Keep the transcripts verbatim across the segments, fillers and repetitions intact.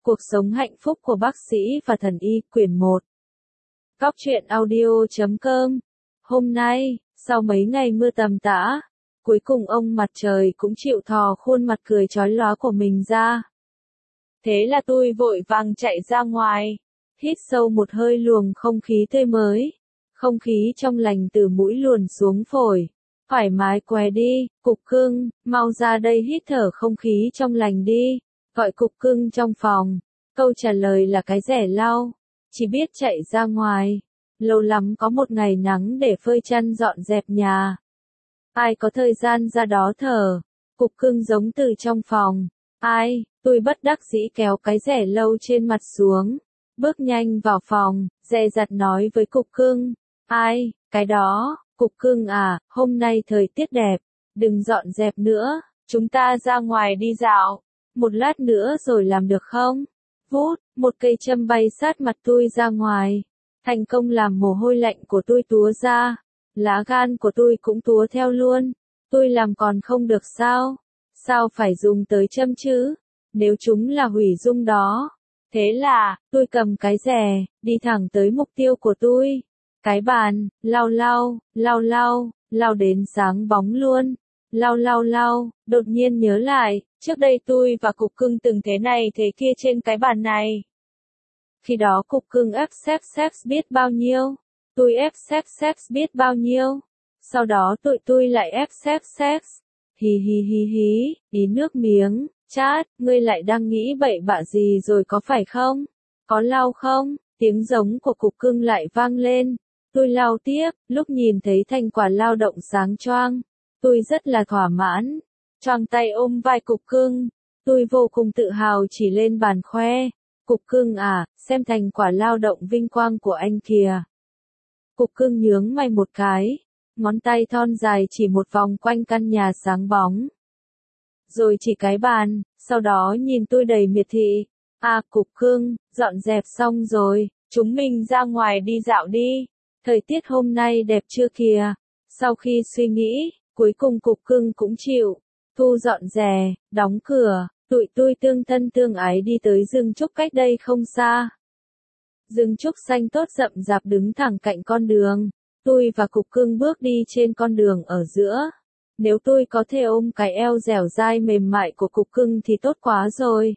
Cuộc sống hạnh phúc của bác sĩ và thần y quyển một. Cóc truyện audio chấm com. Hôm nay, sau mấy ngày mưa tầm tã, cuối cùng ông mặt trời cũng chịu thò khuôn mặt cười chói lóa của mình ra. Thế là tôi vội vàng chạy ra ngoài, hít sâu một hơi luồng không khí tươi mới. Không khí trong lành từ mũi luồn xuống phổi. Thoải mái què đi, Cục Cưng, mau ra đây hít thở không khí trong lành đi. Gọi Cục Cưng trong phòng. Câu trả lời là cái rẻ lau. Chỉ biết chạy ra ngoài. Lâu lắm có một ngày nắng để phơi chăn dọn dẹp nhà. Ai có thời gian ra đó thở. Cục Cưng giống từ trong phòng. Ai, tôi bất đắc dĩ kéo cái rẻ lâu trên mặt xuống. Bước nhanh vào phòng, dè dặt nói với Cục Cưng. Ai, cái đó, Cục Cưng à, hôm nay thời tiết đẹp. Đừng dọn dẹp nữa, chúng ta ra ngoài đi dạo. Một lát nữa rồi làm được không? Vút, một cây châm bay sát mặt tôi ra ngoài. Thành công làm mồ hôi lạnh của tôi túa ra. Lá gan của tôi cũng túa theo luôn. Tôi làm còn không được sao? Sao phải dùng tới châm chứ? Nếu chúng là hủy dung đó. Thế là, tôi cầm cái rẻ, đi thẳng tới mục tiêu của tôi. Cái bàn, lau lau, lau lau, lau đến sáng bóng luôn. Lau lau lau, đột nhiên nhớ lại, trước đây tôi và Cục Cưng từng thế này thế kia trên cái bàn này. Khi đó Cục Cưng ép xếp xếp biết bao nhiêu, tôi ép xếp xếp biết bao nhiêu. Sau đó tụi tôi lại ép xếp xếp. Hì hì hì hí, ý nước miếng, chát, ngươi lại đang nghĩ bậy bạ gì rồi có phải không? Có lau không? Tiếng giống của Cục Cưng lại vang lên. Tôi lau tiếp, lúc nhìn thấy thành quả lao động sáng choang. Tôi rất là thỏa mãn. Choàng tay ôm vai Cục Cưng. Tôi vô cùng tự hào chỉ lên bàn khoe. Cục Cưng à, xem thành quả lao động vinh quang của anh kìa. Cục Cưng nhướng mày một cái. Ngón tay thon dài chỉ một vòng quanh căn nhà sáng bóng. Rồi chỉ cái bàn, sau đó nhìn tôi đầy miệt thị. À Cục Cưng, dọn dẹp xong rồi, chúng mình ra ngoài đi dạo đi. Thời tiết hôm nay đẹp chưa kìa. Sau khi suy nghĩ, cuối cùng Cục Cưng cũng chịu. Thu dọn dè, đóng cửa, tụi tôi tương thân tương ái đi tới rừng trúc cách đây không xa. Rừng trúc xanh tốt rậm rạp đứng thẳng cạnh con đường. Tôi và Cục Cưng bước đi trên con đường ở giữa. Nếu tôi có thể ôm cái eo dẻo dai mềm mại của Cục Cưng thì tốt quá rồi.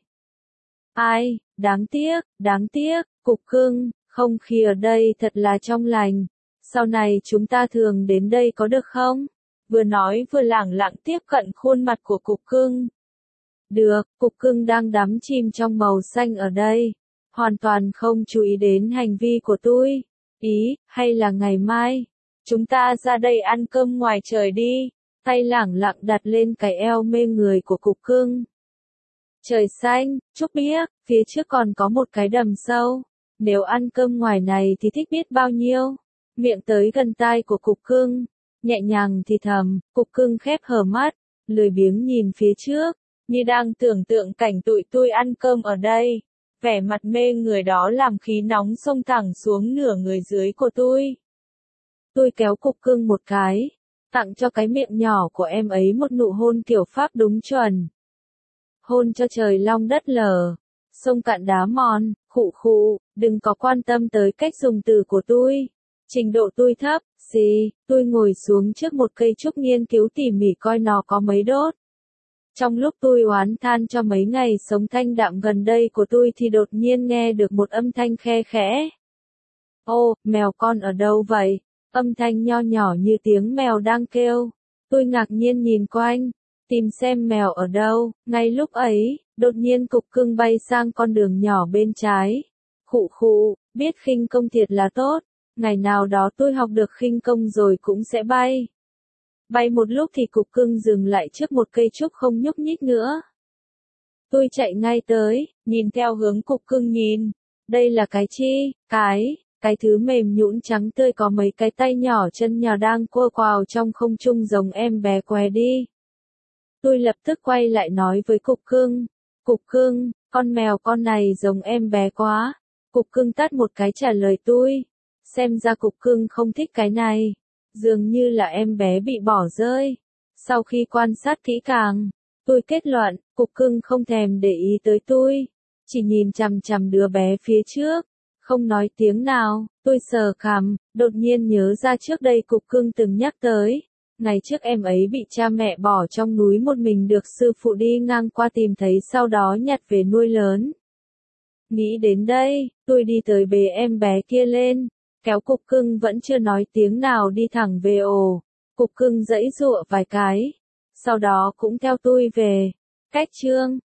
Ai, đáng tiếc, đáng tiếc, Cục Cưng, không khí ở đây thật là trong lành. Sau này chúng ta thường đến đây có được không? Vừa nói vừa lẳng lặng tiếp cận khuôn mặt của Cục Cưng. Được, Cục Cưng đang đắm chìm trong màu xanh ở đây. Hoàn toàn không chú ý đến hành vi của tôi. Ý, hay là ngày mai, chúng ta ra đây ăn cơm ngoài trời đi. Tay lẳng lặng đặt lên cái eo mê người của Cục Cưng. Trời xanh, trúc biếc, phía trước còn có một cái đầm sâu. Nếu ăn cơm ngoài này thì thích biết bao nhiêu. Miệng tới gần tai của Cục Cưng. Nhẹ nhàng thì thầm, Cục Cưng khép hờ mắt, lười biếng nhìn phía trước, như đang tưởng tượng cảnh tụi tôi ăn cơm ở đây. Vẻ mặt mê người đó làm khí nóng xông thẳng xuống nửa người dưới của tôi. Tôi kéo Cục Cưng một cái, tặng cho cái miệng nhỏ của em ấy một nụ hôn kiểu Pháp đúng chuẩn. Hôn cho trời long đất lở, sông cạn đá mòn, khụ khụ, đừng có quan tâm tới cách dùng từ của tôi. Trình độ tôi thấp, xì, tôi ngồi xuống trước một cây trúc nghiên cứu tỉ mỉ coi nó có mấy đốt. Trong lúc tôi oán than cho mấy ngày sống thanh đạm gần đây của tôi thì đột nhiên nghe được một âm thanh khe khẽ. Ô, mèo con ở đâu vậy? Âm thanh nho nhỏ như tiếng mèo đang kêu. Tôi ngạc nhiên nhìn quanh, tìm xem mèo ở đâu. Ngay lúc ấy, đột nhiên Cục Cưng bay sang con đường nhỏ bên trái. Khụ khụ, biết khinh công thiệt là tốt. Ngày nào đó tôi học được khinh công rồi cũng sẽ bay. Bay một lúc thì Cục Cưng dừng lại trước một cây trúc không nhúc nhích nữa. Tôi chạy ngay tới, nhìn theo hướng Cục Cưng nhìn. Đây là cái chi? Cái, cái thứ mềm nhũn trắng tươi có mấy cái tay nhỏ chân nhỏ đang cua quào trong không trung giống em bé què đi. Tôi lập tức quay lại nói với Cục Cưng. Cục Cưng, con mèo con này giống em bé quá. Cục Cưng tát một cái trả lời tôi. Xem ra Cục Cưng không thích cái này. Dường như là em bé bị bỏ rơi. Sau khi quan sát kỹ càng, tôi kết luận, Cục Cưng không thèm để ý tới tôi. chỉ nhìn chằm chằm đứa bé phía trước, không nói tiếng nào. Tôi sờ cằm, đột nhiên nhớ ra trước đây Cục Cưng từng nhắc tới. Ngày trước em ấy bị cha mẹ bỏ trong núi một mình được sư phụ đi ngang qua tìm thấy sau đó nhặt về nuôi lớn. Nghĩ đến đây, tôi đi tới bế em bé kia lên, kéo Cục Cưng vẫn chưa nói tiếng nào đi thẳng về ổ. Cục Cưng giãy giụa vài cái, sau đó cũng theo tôi về. Cách chương